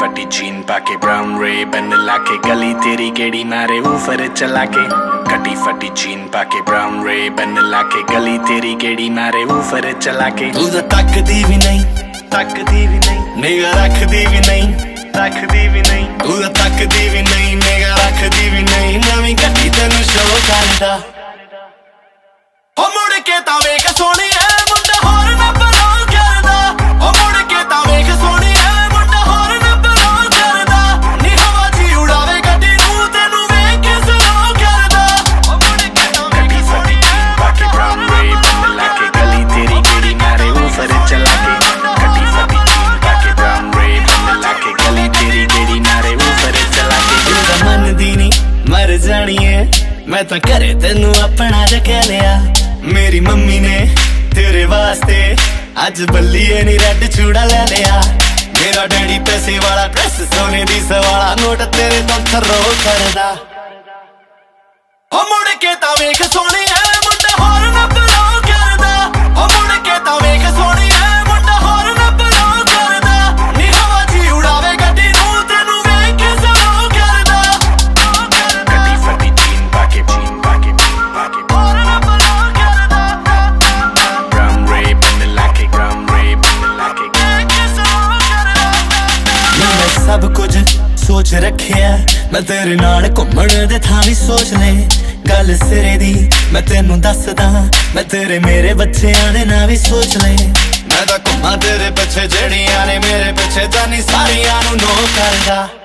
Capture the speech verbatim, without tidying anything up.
फटी जीन पाके ब्राउन रे बन लाके गली तेरी गेड़ी मारे ऊपर चला के कटी फटी जीन पाके ब्राउन रे बन लाके गली तेरी गेड़ी मारे ऊपर चला के तू तो तकदी भी नहीं तकदी भी नहीं निगाह रखदी भी नहीं रखदी भी नहीं तू तो तकदी भी नहीं निगाह रखदी भी नहीं नवीं कटी तेनू शो करदा ओ मुड़ के तां वेख सोहणिया मुंडा होर ना बलों करदा ओ मुड़ के तां वेख सोहणिया मुंडा होर ना बलों करदा नी हवा च उड़ावे गड्डी नूं तेनू वेख के सलों करदा ओ मुड़ के तां वेख सोहणिया पाके ब्राउन रे बन लाके गली तेरी गेड़ी मारे ऊपर चला के कटी फटी जीन पाके ब्राउन रे बन लाके गली तेरी गेड़ी मारे ऊपर चला के दिल दा मन दी नी मर जानी है मैं तां घरे तेनू अपना रख लिया मेरी मम्मी ने तेरे वास्ते अज बल्लीए नी रेड चूड़ा ले लिया मेरा डैडी पैसे वाला ड्रेस सोने दी सवाला नोट तेरे तो थर्रो करदा ओ मुड़ के तां वेख सोहणिया मुंडा होर ना बलों करदा ओ मुड़ के तां वेख सोहणिया मुंडा होर ना बलों करदा नी हवा च उड़ावे गड्डी नूं तेनू वेख के सलों करदा कटी फटी जीन पाके जीन पाके जीन पाके होर ना बलों करदा ब्राउन रे बन लाके ब्राउन रे बन लाके वेख के सलों करदा मैं सब कुछ सोच रखिया मैं तेरे नाल घुम्मण दे थां भी सोच ले गल सिरे दी मैं तेनू दसदा मैं तेरे मेरे बच्चेआं दे नां भी सोच ले मैं तां घुम्मां तेरे पिछे जेड़ियां ने मेरे पिछे जानी सारियां नू नो करदा।